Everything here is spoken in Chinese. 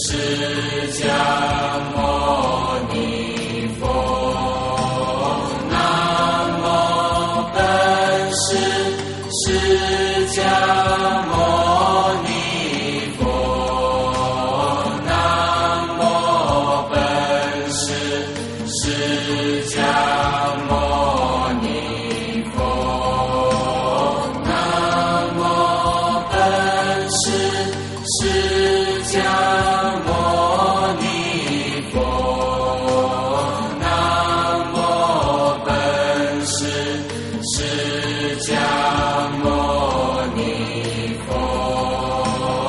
释迦牟尼佛，南无本师释迦牟尼佛，南无本师释迦牟尼佛，南无本师释迦